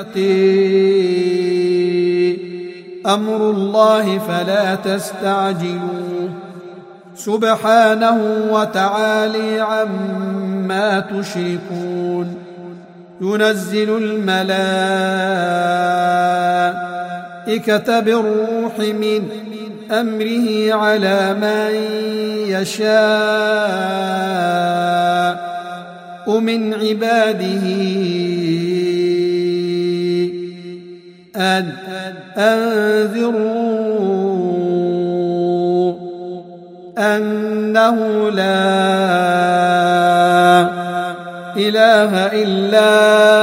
يأتي أمر الله فلا تستعجلوه سبحانه وتعالى عما تشركون ينزل الملائكة بالروح من أمره على من يشاء من عباده أن أنذروا أنه لا إله إلا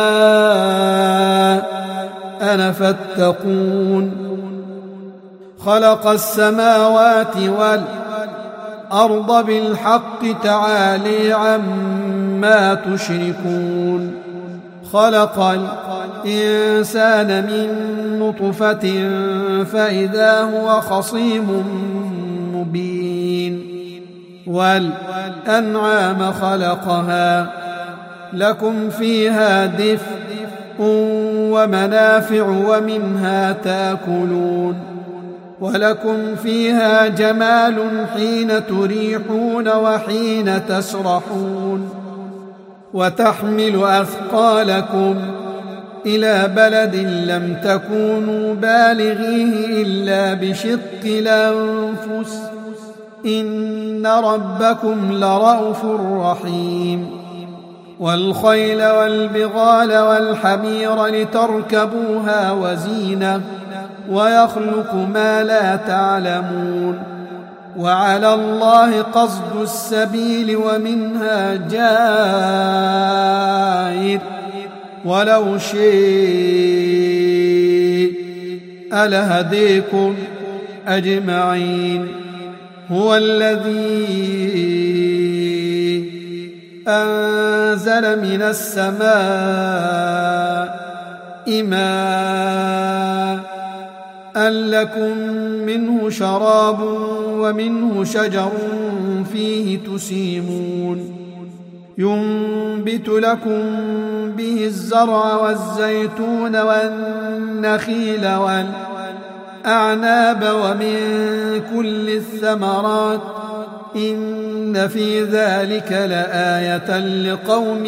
أنا فاتقون خلق السماوات والأرض بالحق تعالى عما تشركون خلق الإنسان من نطفة فإذا هو خصيم مبين والأنعام خلقها لكم فيها دفء ومنافع ومنها تاكلون ولكم فيها جمال حين تريحون وحين تسرحون وتحمل أثقالكم إلى بلد لم تكونوا بالغيه إلا بشق الأنفس إن ربكم لرءوف رحيم والخيل والبغال والحمير لتركبوها وزينة ويخلق ما لا تعلمون وعلى الله قصد السبيل ومنها جائر ولو شيء لهديكم أجمعين هو الذي أنزل من السماء ماء لكم منه شراب ومنه شجر فيه تسيمون ينبت لكم به الزرع والزيتون والنخيل والأعناب ومن كل الثمرات إن في ذلك لآية لقوم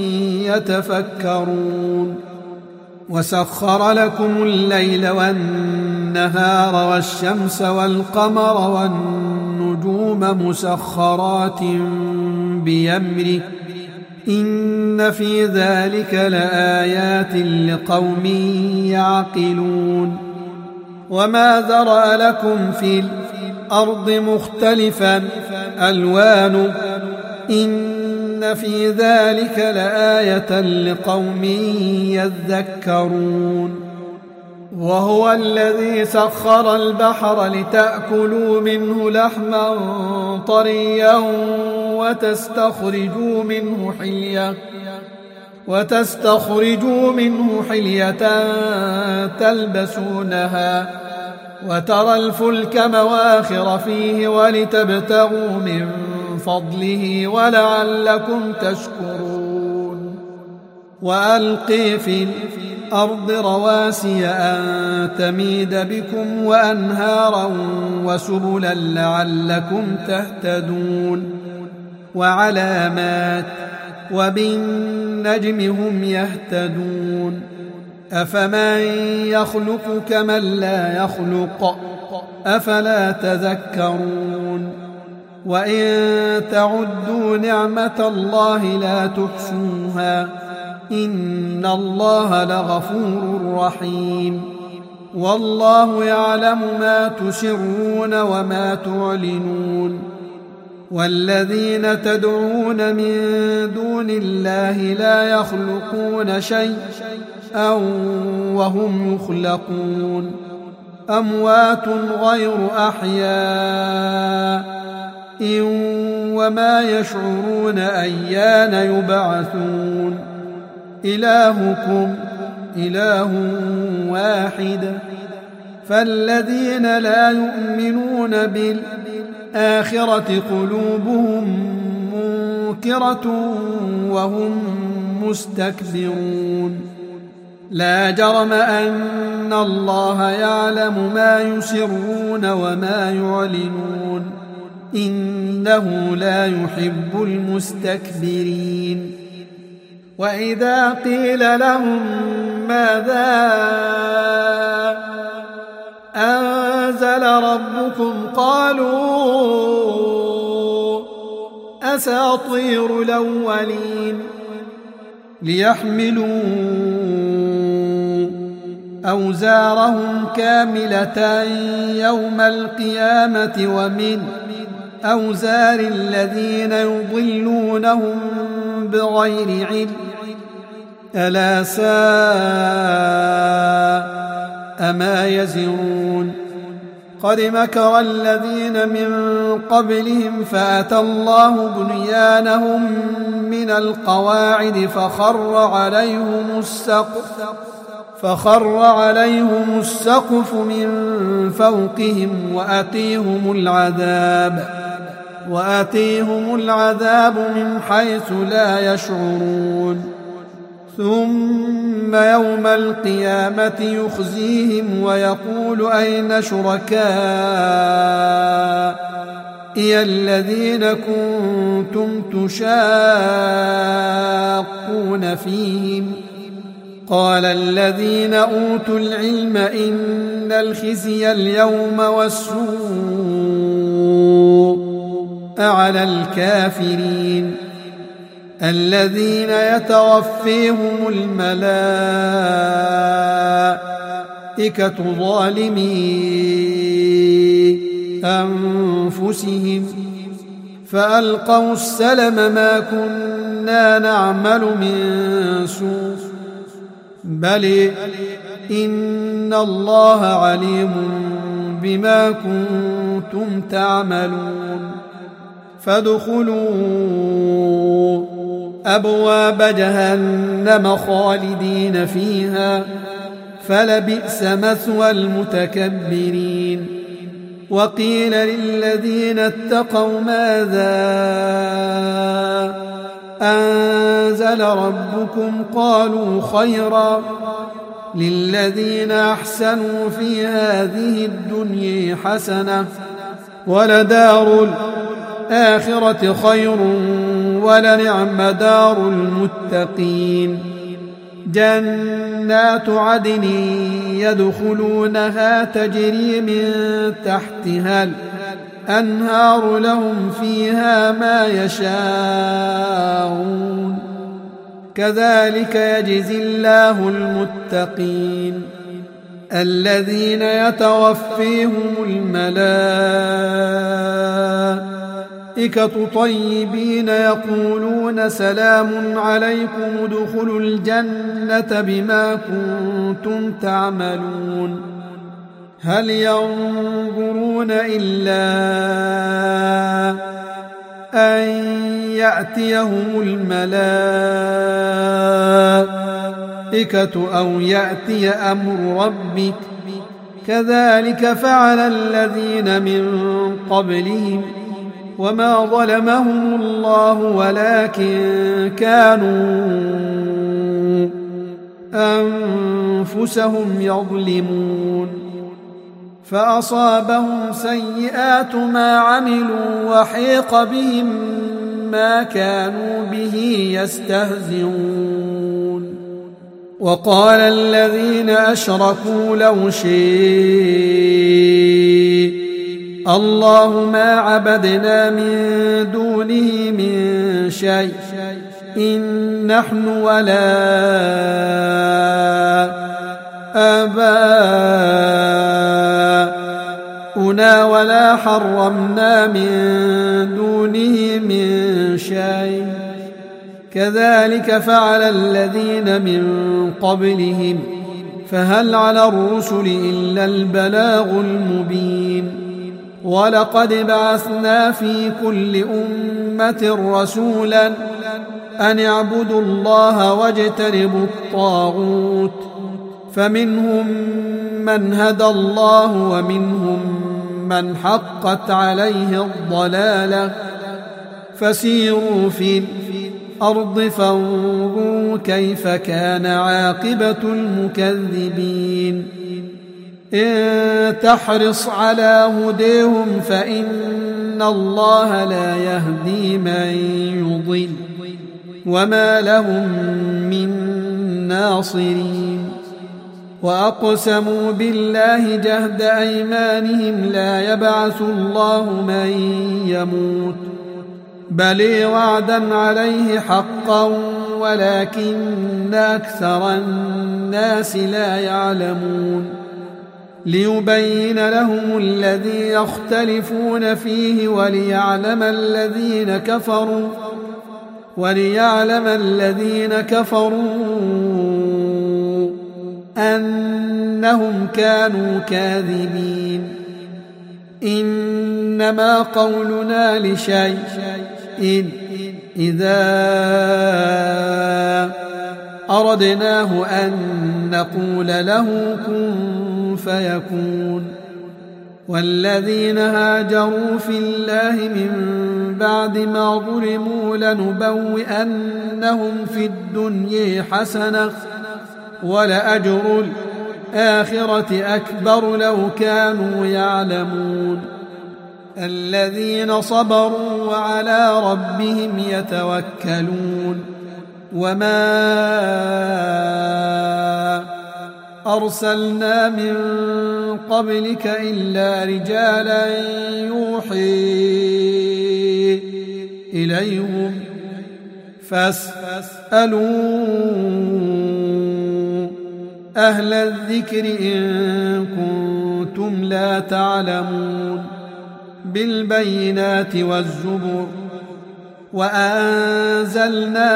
يتفكرون وسخر لكم الليل والنهار والشمس والقمر والنجوم مسخرات بأمره إن في ذلك لآيات لقوم يعقلون وما ذرأ لكم في الأرض مختلفا ألوانه إن في ذلك لآية لقوم يذكرون وهو الذي سخر البحر لتأكلوا منه لحما طريا وتستخرجوا منه حلية تلبسونها وترى الفلك مواخر فيه ولتبتغوا من فضله ولعلكم تشكرون وألقي في الأرض رواسي أن تميد بكم وأنهارا وسبلا لعلكم تهتدون وعلامات وبالنجم هم يهتدون أفمن يخلق كمن لا يخلق أفلا تذكرون وإن تعدوا نعمة الله لا تحصوها إن الله لغفور رحيم والله يعلم ما تسرون وما تعلنون والذين تدعون من دون الله لا يخلقون شيئا وهم يخلقون أموات غير أحياء وما يشعرون أيان يبعثون إلهكم إله واحد فالذين لا يؤمنون بالآخرة قلوبهم منكرة وهم مستكبرون لا جرم أن الله يعلم ما يسرون وما يعلنون إنه لا يحب المستكبرين وإذا قيل لهم ماذا أنزل ربكم قالوا أساطير الأولين ليحملوا أوزارهم كاملة يوم القيامة ومن أوزار الذين يضلونهم بغير علم ألا ساء ما يزرون قد مكر الذين من قبلهم فأتى الله بنيانهم من القواعد فخر عليهم السقف من فوقهم وآتيهم العذاب من حيث لا يشعرون ثم يوم القيامة يخزيهم ويقول أين شركائي الذين كنتم تشاقون فيهم قال الذين أوتوا العلم إن الخزي اليوم والسوء على الكافرين الذين يتوفيهم الملائكة ظالمي أنفسهم فألقوا السلم ما كنا نعمل من سوء بل إن الله عليم بما كنتم تعملون فادخلوا أبواب جهنم خالدين فيها فلبئس مثوى المتكبرين وقيل للذين اتقوا ماذا أنزل ربكم قالوا خيرا للذين أحسنوا في هذه الدنيا حسنة ولدار الآخرة خير ولنعم دار المتقين جنات عدن يدخلونها تجري من تحتها الأنهار لهم فيها ما يشاءون كذلك يجزي الله المتقين الذين يتوفيهم الملائكة طيبين يقولون سلام عليكم ادخلوا الجنة بما كنتم تعملون هل ينظرون إلا أن يأتيهم الملائكة أو يأتي أمر ربك كذلك فعل الذين من قبلهم وما ظلمهم الله ولكن كانوا أنفسهم يظلمون فأصابهم سيئات ما عملوا وحيق بهم ما كانوا به يستهزئون وقال الذين أشركوا لو شاء الله ما عبدنا من دونه من شيء إن نحن ولا آباؤنا ولا حرمنا من دونه من شيء كذلك فعل الذين من قبلهم فهل على الرسل إلا البلاغ المبين ولقد بعثنا في كل أمة رسولا أن اعبدوا الله واجتنبوا الطاغوت فمنهم من هدى الله ومنهم من حقت عليه الضلالة الأرض فانظروا كيف كان عاقبة المكذبين إن تحرص على هديهم فإن الله لا يهدي من يضل وما لهم من ناصرين وأقسموا بالله جهد أيمانهم لا يبعث الله من يموت بل وعدا عليه حقا ولكن أكثر الناس لا يعلمون ليبين لهم الذي يختلفون فيه وليعلم الذين كفروا أنهم كانوا كاذبين إنما قولنا لشيء إذا أردناه أن نقول له كن فيكون والذين هاجروا في الله من بعد ما ظلموا لنبوئنهم في الدنيا حسنة ولأجر الآخرة أكبر لو كانوا يعلمون الذين صبروا وعلى ربهم يتوكلون وما أرسلنا من قبلك إلا رجالا يوحي إليهم فاسألوا أهل الذكر إن كنتم لا تعلمون بالبينات والزبر وأنزلنا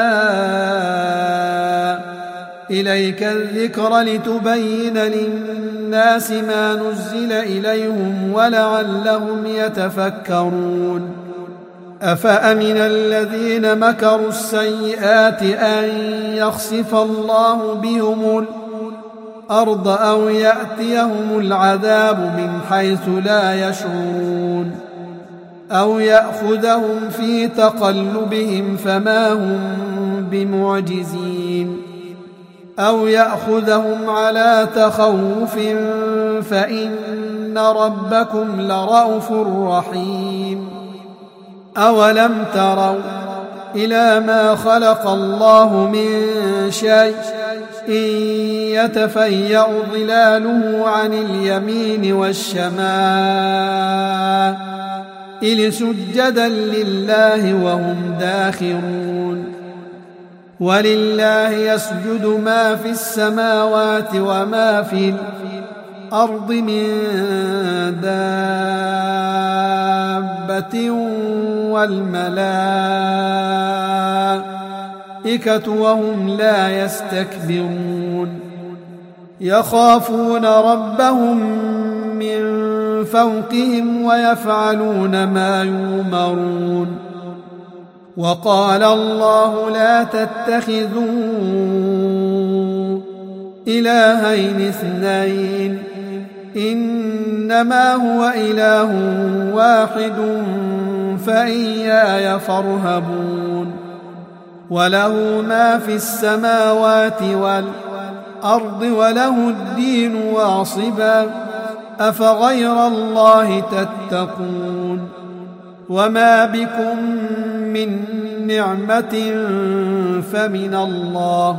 إليك الذكر لتبين للناس ما نزل إليهم ولعلهم يتفكرون أفأمن الذين مكروا السيئات أن يخسف الله بهم الأرض أو يأتيهم العذاب من حيث لا يشعرون أو يأخذهم في تقلبهم فما هم بمعجزين أو يأخذهم على تخوف فإن ربكم لرؤوف رحيم أولم تروا إلى ما خلق الله من شيء إن يتفيأ ظلاله عن اليمين والشمائل سجدا لله وهم داخرون ولله يسجد ما في السماوات وما في الأرض من دابة والملائكة وهم لا يستكبرون يخافون ربهم من فوقهم ويفعلون ما يؤمرون وقال الله لا تتخذوا إلهين اثنين إنما هو إله واحد فإياي فارهبون وله ما في السماوات والأرض وله الدين واصبا أفغير الله تتقون وما بكم من نعمة فمن الله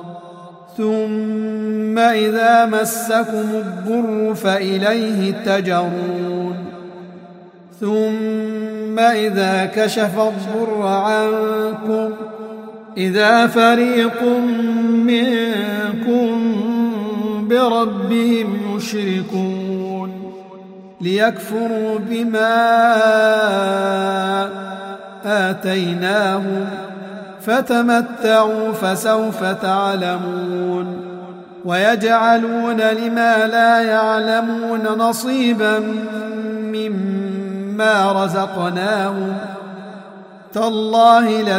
ثم إذا مسكم الضر فإليه تجرون ثم إذا كشف الضر عنكم إذا فريق منكم بربهم يشركون ليكفروا بما آتيناهم فتمتعوا فسوف تعلمون ويجعلون لما لا يعلمون نصيبا مما رزقناهم تالله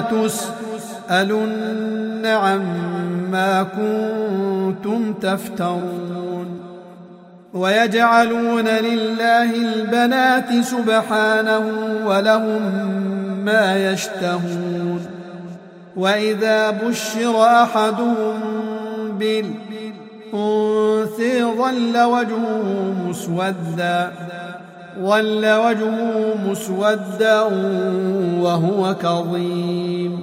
لتسألن عما كنتم تفترون ويجعلون لله البنات سبحانه ولهم ما يشتهون وإذا بشر أحدهم بالأنثى ظل وجهه مسودا وهو كظيم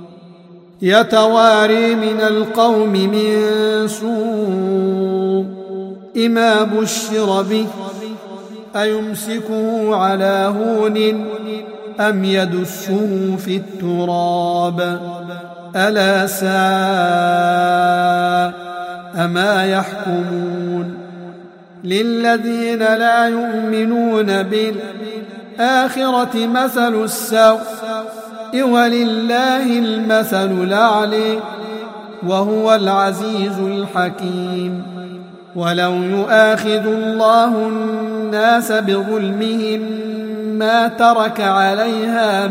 يتواري من القوم من سوء ما بشر به أيمسكه على هون أم يدسه في التراب ألا ساء ما يحكمون للذين لا يؤمنون بالآخرة مثل السوء ولله المثل الأعلى وهو العزيز الحكيم ولو يؤاخذ الله الناس بظلمهم ما ترك عليها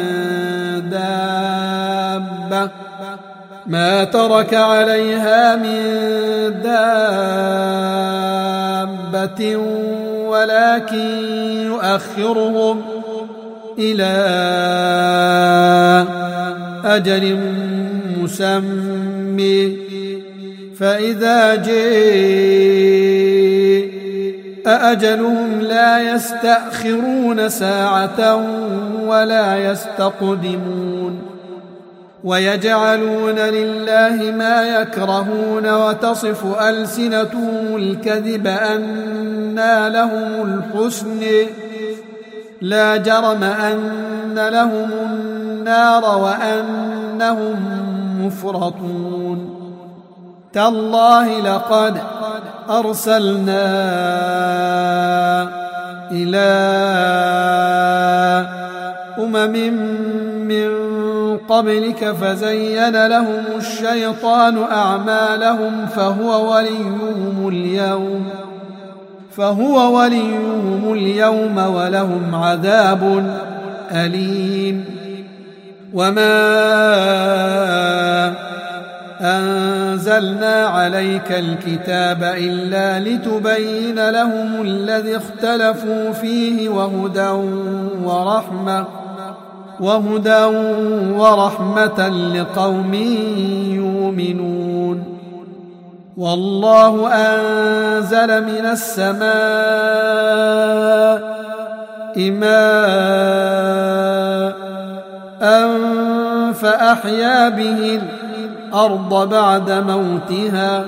من دابة ولكن يؤخرهم إلى أجل مسمى فإذا جاء أجلهم لا يستأخرون ساعة ولا يستقدمون ويجعلون لله ما يكرهون وتصف ألسنتهم الكذب أنى لهم الحسن لا جرم أن لهم النار وأنهم مفرطون تالله لقد أرسلنا إلى من قبلك فزين لهم الشيطان أعمالهم فهو وليهم اليوم ولهم عذاب أليم وما أنزلنا عليك الكتاب إلا لتبين لهم الذي اختلفوا فيه وهدى ورحمة لقوم يؤمنون والله أنزل من السماء ماء فأحيا به الأرض بعد موتها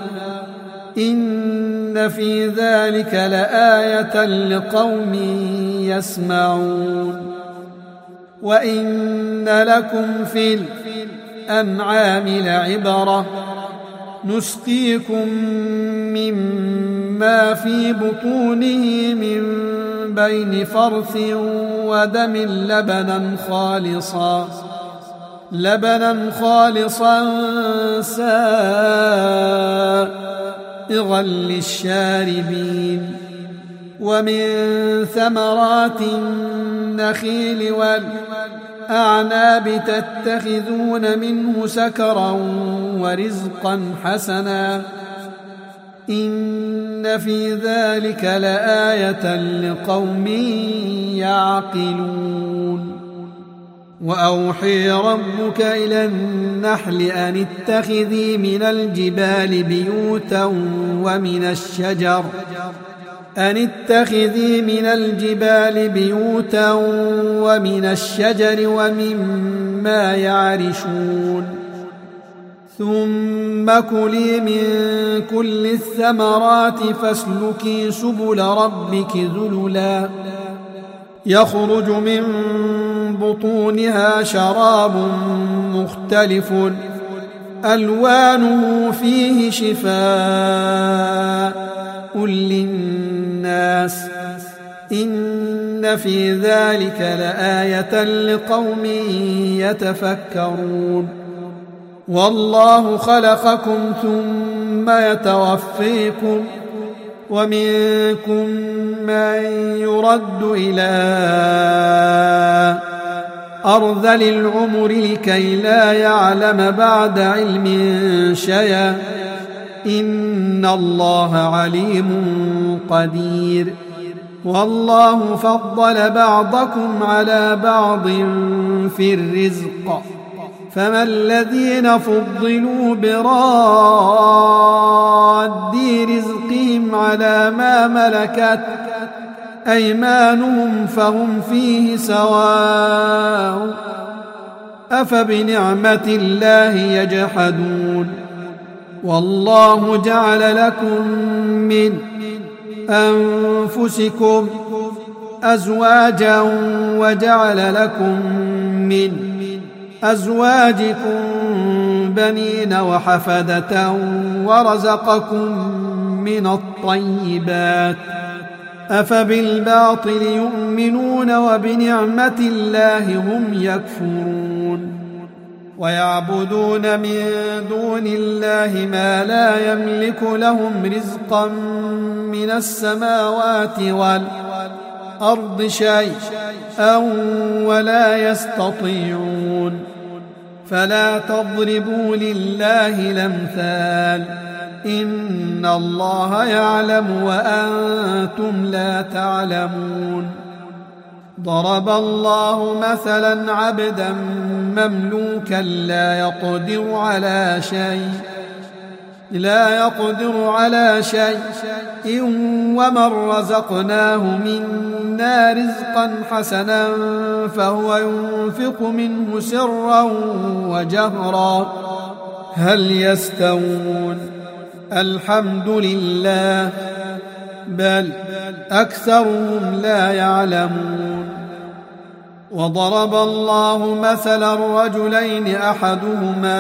إن في ذلك لآية لقوم يسمعون وإن لكم في الأنعام لعبرة نسقيكم مما في بطونه من بين فرث ودم لبنا خالصا سائغا للشاربين ومن ثمرات النخيل والأعناب تتخذون منه سكرا ورزقا حسنا إن في ذلك لآية لقوم يعقلون وأوحي ربك إلى النحل أن اتخذي من الجبال بيوتا ومن الشجر ومما يعرشون ثم كلي من كل الثمرات فاسلكي سبل ربك ذللا يخرج من بطونها شراب مختلف ألوانه فيه شفاء للناس إن في ذلك لآية لقوم يتفكرون والله خلقكم ثم يتوفيكم ومنكم من يرد إلى أرذل العمر لكي لا يعلم بعد علم شيئا إن الله عليم قدير والله فضل بعضكم على بعض في الرزق فما الذين فضلوا براد رزقهم على ما ملكت أيمانهم فهم فيه سواء أفبنعمة الله يجحدون والله جعل لكم من أنفسكم أزواجا وجعل لكم من أزواجكم بنين وحفدة ورزقكم من الطيبات أفبالباطل يؤمنون وبنعمة الله هم يكفرون ويعبدون من دون الله ما لا يملك لهم رزقا من السماوات والأرض شيئا ولا يستطيعون فلا تضربوا لله الأمثال إن الله يعلم وأنتم لا تعلمون ضرب الله مثلا عبدا مملوكا لا يقدر على شيء ومن رزقناه منا رزقا حسنا فهو ينفق منه سرا وجهرا هل يستوون الحمد لله بل أكثرهم لا يعلمون وضرب الله مثلا رجلين أحدهما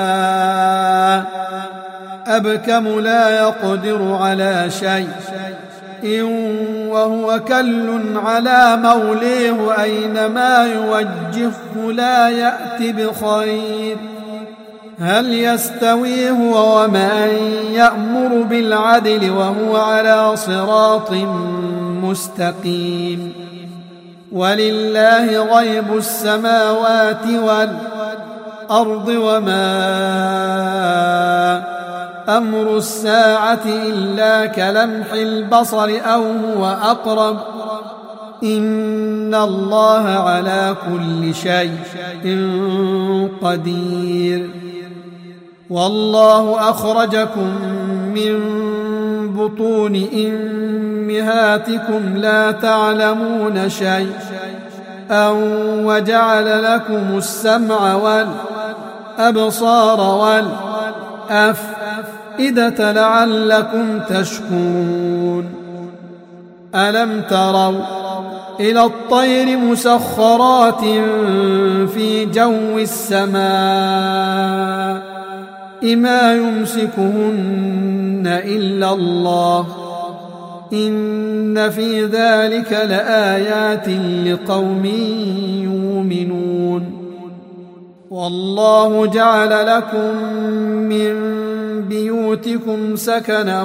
أبكم لا يقدر على شيء وهو كل على موليه أينما يوجهه لا يأتي بخير هل يستوي هو ومن يأمر بالعدل وهو على صراط مستقيم ولله غيب السماوات والأرض وما أمر الساعة إلا كلمح البصر أو هو أقرب إن الله على كل شيء قدير والله أخرجكم من بطون أمهاتكم لا تعلمون شيئا وجعل لكم السمع والأبصار والأفئدة لعلكم تشكرون ألم تروا إلى الطير مسخرات في جو السماء ما يمسكهن إلا الله إن في ذلك لآيات لقوم يؤمنون والله جعل لكم من بيوتكم سكنا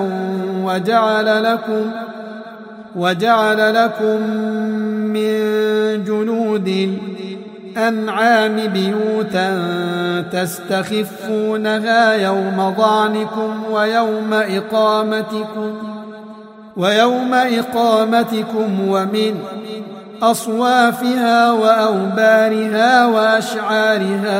وجعل لكم من جلود الأنعام بيوتا تستخفونها يوم ظعنكم ويوم إقامتكم ومن أصوافها وأوبارها وأشعارها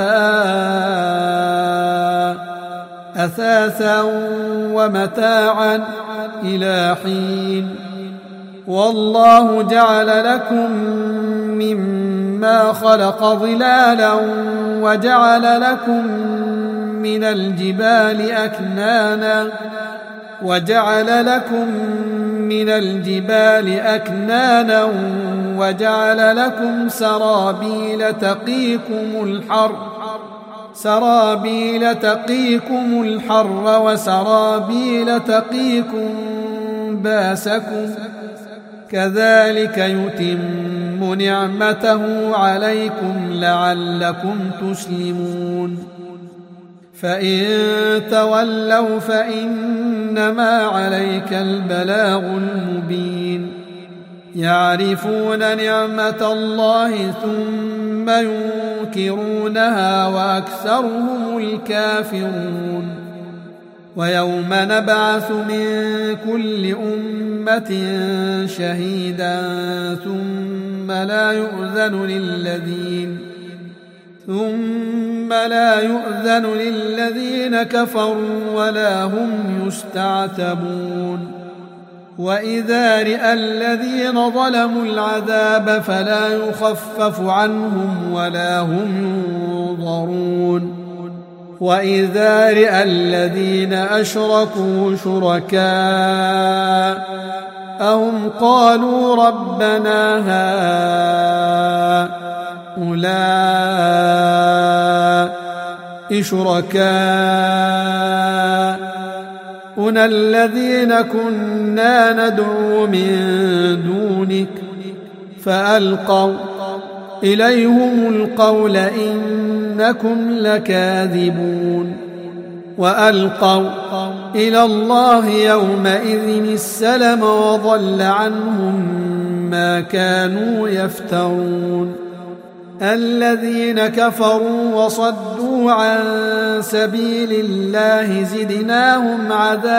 أثاثا ومتاعا إلى حين والله جعل لكم مما خلق ظلالا وجعل لكم من الجبال أكنانا وجعل لكم سرابيل تقيكم الحر وسرابيل تقيكم باسكم كذلك يتم نعمته عليكم لعلكم تسلمون فإن تولوا فإنما عليك البلاغ المبين يعرفون نعمة الله ثم ينكرونها وأكثرهم الكافرون ويوم نبعث من كل أمة شهيدا ثم ثم لا يؤذن للذين كفروا ولا هم يستعتبون وإذا رأى الذين ظلموا العذاب فلا يخفف عنهم ولا هم ينظرون وإذا رأى الذين أشركوا شركاءهم قالوا ربنا هؤلاء شركاؤنا الذين كنا ندعو من دونك فألقوا إليهم القول إنكم لكاذبون وألقوا إلى الله يومئذ السلم وضل عنهم ما كانوا يفترون الذين كفروا وصدوا عن سبيل الله زدناهم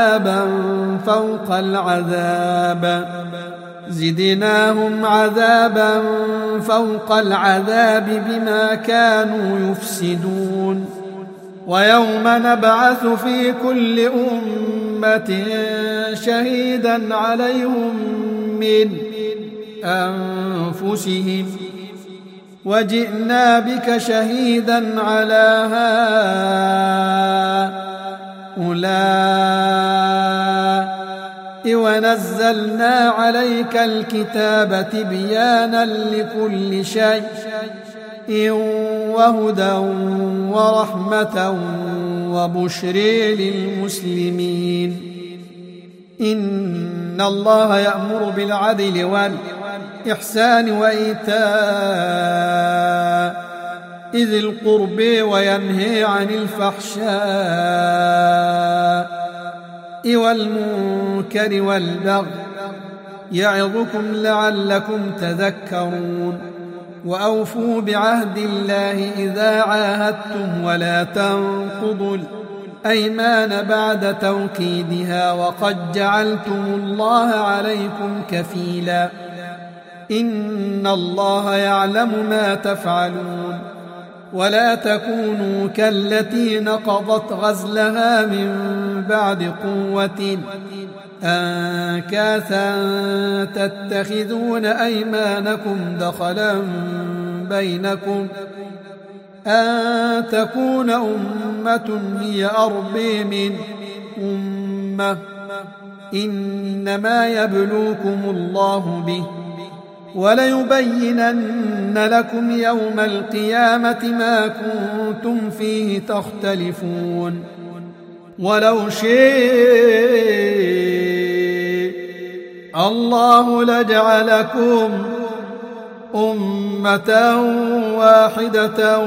عذابا فوق العذاب بما كانوا يفسدون ويوم نبعث في كل أمة شهيدا عليهم من أنفسهم وجئنا بك شهيدا على هؤلاء ونزلنا عليك الكتاب تبيانا لكل شيء وهدى ورحمة وبشر للمسلمين إن الله يأمر بالعدل والإحسان وإيتاء ذي القرب وينهي عن الفحشاء والمنكر والبغي يعظكم لعلكم تذكرون وأوفوا بعهد الله إذا عاهدتم ولا تنقضوا الأيمان بعد توكيدها وقد جعلتم الله عليكم كفيلا إن الله يعلم ما تفعلون ولا تكونوا كالتي نقضت غزلها من بعد قوة أنكاثا تتخذون أيمانكم دخلا بينكم أن تكون أمة هي أربى من أمة إنما يبلوكم الله به وليبينن لكم يوم القيامة ما كنتم فيه تختلفون ولو شاء الله لجعلكم أمة واحدة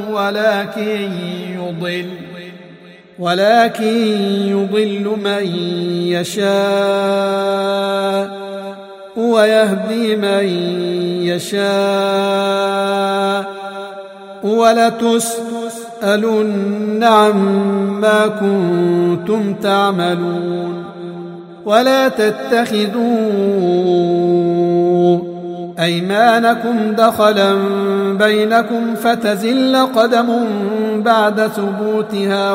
ولكن يضل من يشاء ويهدي من يشاء ولتسألن عما كنتم تعملون ولا تتخذوا أيمانكم دخلا بينكم فتزل قدم بعد ثبوتها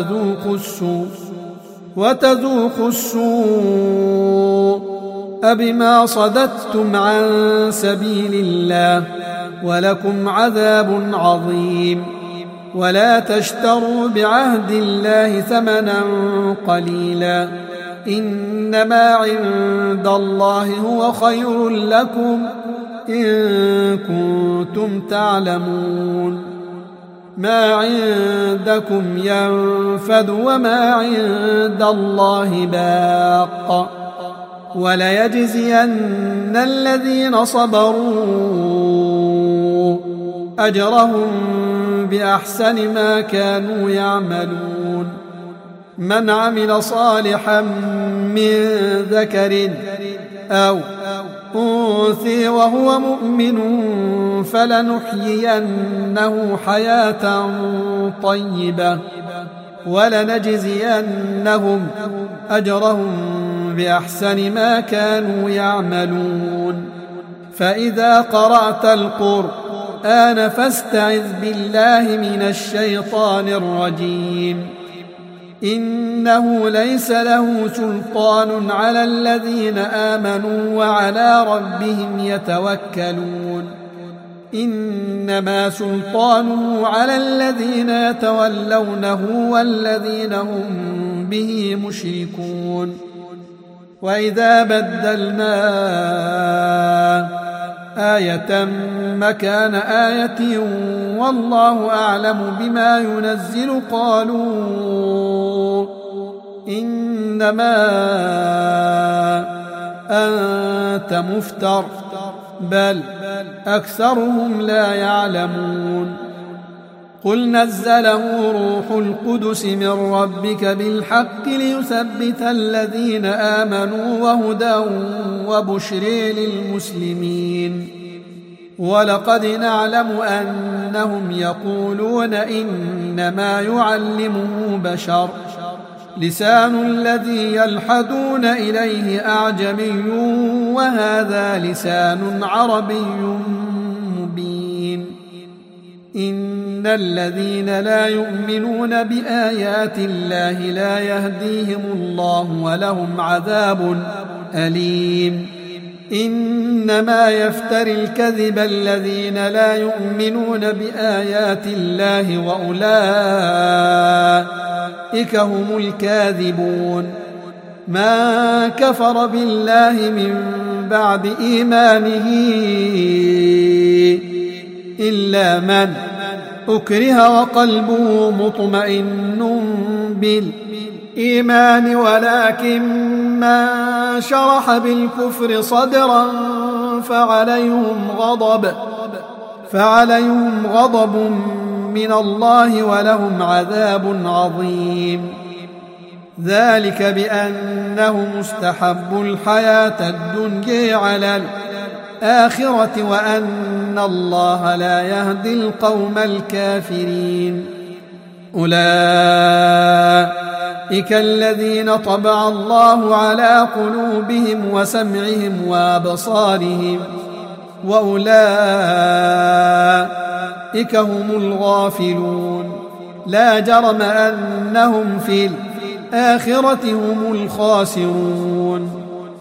وتذوقوا السوء بما صددتم عن سبيل الله ولكم عذاب عظيم ولا تشتروا بعهد الله ثمنا قليلا إنما عند الله هو خير لكم إن كنتم تعلمون ما عندكم ينفد وما عند الله باق وليجزين الذين صبروا أجرهم بأحسن ما كانوا يعملون من عمل صالحا من ذكر أو أنثى وهو مؤمن فلنحيينه حياة طيبة ولنجزينهم أجرهم بأحسن ما كانوا يعملون فإذا قرأت القرآن القرآن فاستعذ بالله من الشيطان الرجيم إنه ليس له سلطان على الذين آمنوا وعلى ربهم يتوكلون إنما سلطانه على الذين يتولونه والذين هم به مشركون وإذا بدلنا آية مكان آية والله أعلم بما ينزل قالوا إنما أنت مفتر بل أكثرهم لا يعلمون قل نزله روح القدس من ربك بالحق ليثبت الذين آمنوا وهدى وبشر للمسلمين ولقد نعلم أنهم يقولون إنما يعلمه بشر لسان الذي يلحدون إليه أعجمي وهذا لسان عربي مبين إن الذين لا يؤمنون بآيات الله لا يهديهم الله ولهم عذاب أليم إنما يفتري الكذب الذين لا يؤمنون بآيات الله وأولئك هم الكاذبون ما كفر بالله من بعد إيمانه إلا من أكره وقلبه مطمئن بالإيمان ولكن من شرح بالكفر صدرا فعليهم غضب من الله ولهم عذاب عظيم ذلك بأنه مستحب الحياة الدنيا على الآخرة وأن الله لا يهدي القوم الكافرين أولئك الذين طبع الله على قلوبهم وسمعهم وأبصارهم وأولئك هم الغافلون لا جرم أنهم في الآخرة هم الخاسرون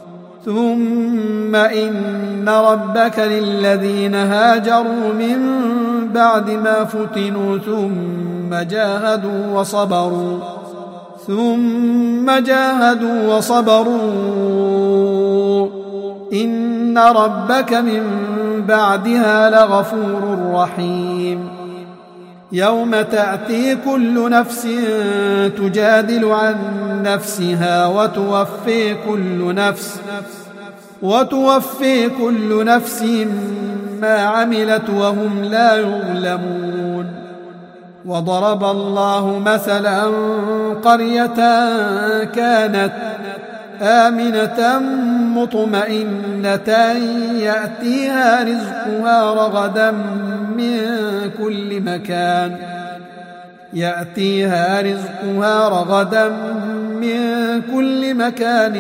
ثم إن ربك للذين هاجروا من بعد ما فتنوا ثم جاهدوا وصبروا إن ربك من بعدها لغفور رحيم يوم تأتي كل نفس تجادل عن نفسها وتوفي كل نفس ما عملت وهم لا يظلمون وضرب الله مثلا قرية كانت آمنة مطمئنة يأتيها رزقها رغدا من كل مكان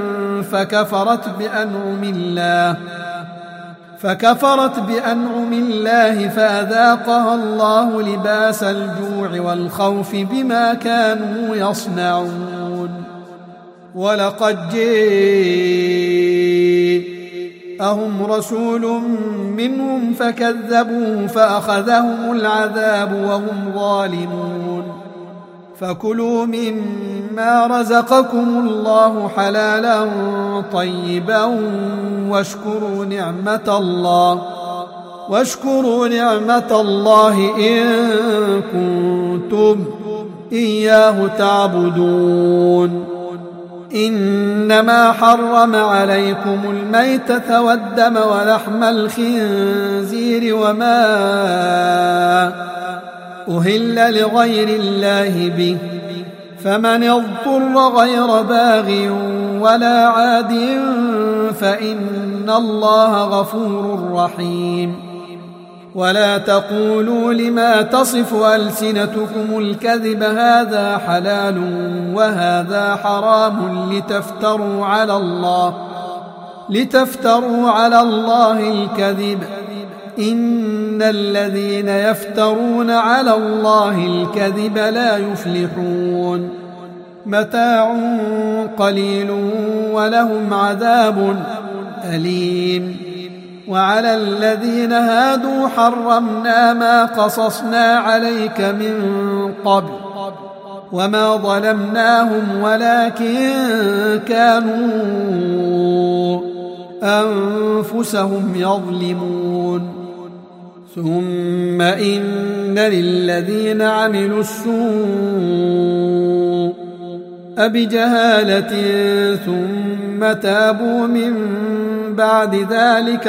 فكفرت بأنعم الله فأذاقها الله لباس الجوع والخوف بما كانوا يصنعون ولقد جاءهم رسول منهم فكذبوه فأخذهم العذاب وهم ظالمون فكلوا مما رزقكم الله حلالا طيبا واشكروا نعمة الله إن كنتم إياه تعبدون إنما حرم عليكم الميتة والدم ولحم الخنزير وما أهل لغير الله به فمن اضطر غير باغ ولا عاد فإن الله غفور رحيم ولا تقولوا لما تصف ألسنتكم الكذب هذا حلال وهذا حرام لتفتروا على الله الكذب إن الذين يفترون على الله الكذب لا يفلحون متاع قليل ولهم عذاب أليم وعلى الذين هادوا حرمنا ما قصصنا عليك من قبل وما ظلمناهم ولكن كانوا أنفسهم يظلمون ثم إن للذين عملوا السوء بجهالة ثم تابوا من بعد ذلك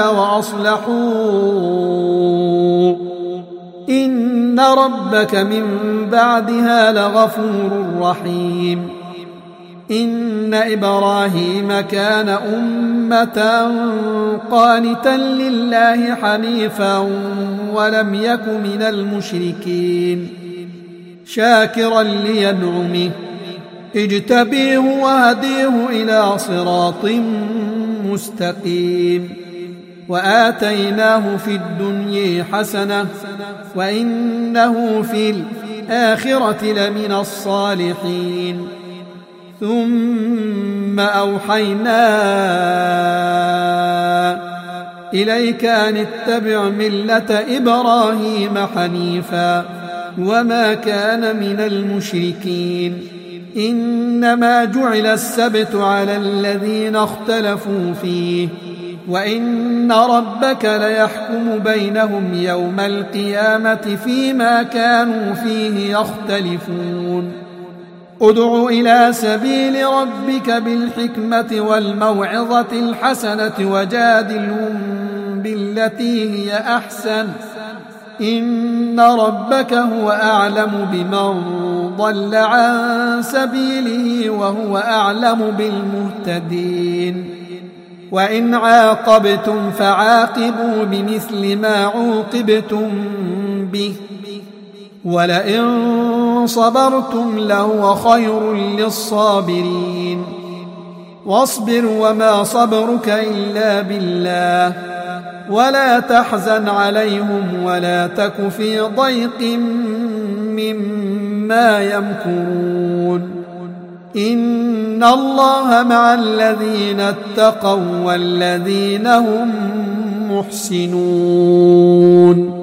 وأصلحوا إن ربك من بعدها لغفور رحيم إن إبراهيم كان أمة قانتا لله حنيفا ولم يك من المشركين شاكرا لينعمه اجتبيه وهديه إلى صراط مستقيم وآتيناه في الدنيا حسنة وإنه في الآخرة لمن الصالحين ثم أوحينا إليك أن اتبع ملة إبراهيم حنيفا وما كان من المشركين إنما جعل السبت على الذين اختلفوا فيه وإن ربك ليحكم بينهم يوم القيامة فيما كانوا فيه يختلفون ادع إلى سبيل ربك بالحكمة والموعظة الحسنة وجادلهم بالتي هي أحسن إن ربك هو أعلم بمن ضل عن سبيله وهو أعلم بالمهتدين وإن عاقبتم فعاقبوا بمثل ما عوقبتم به ولئن صبرتم لهو خير للصابرين واصبر وما صبرك إلا بالله ولا تحزن عليهم ولا تك في ضيق مما يمكرون إن الله مع الذين اتقوا والذين هم محسنون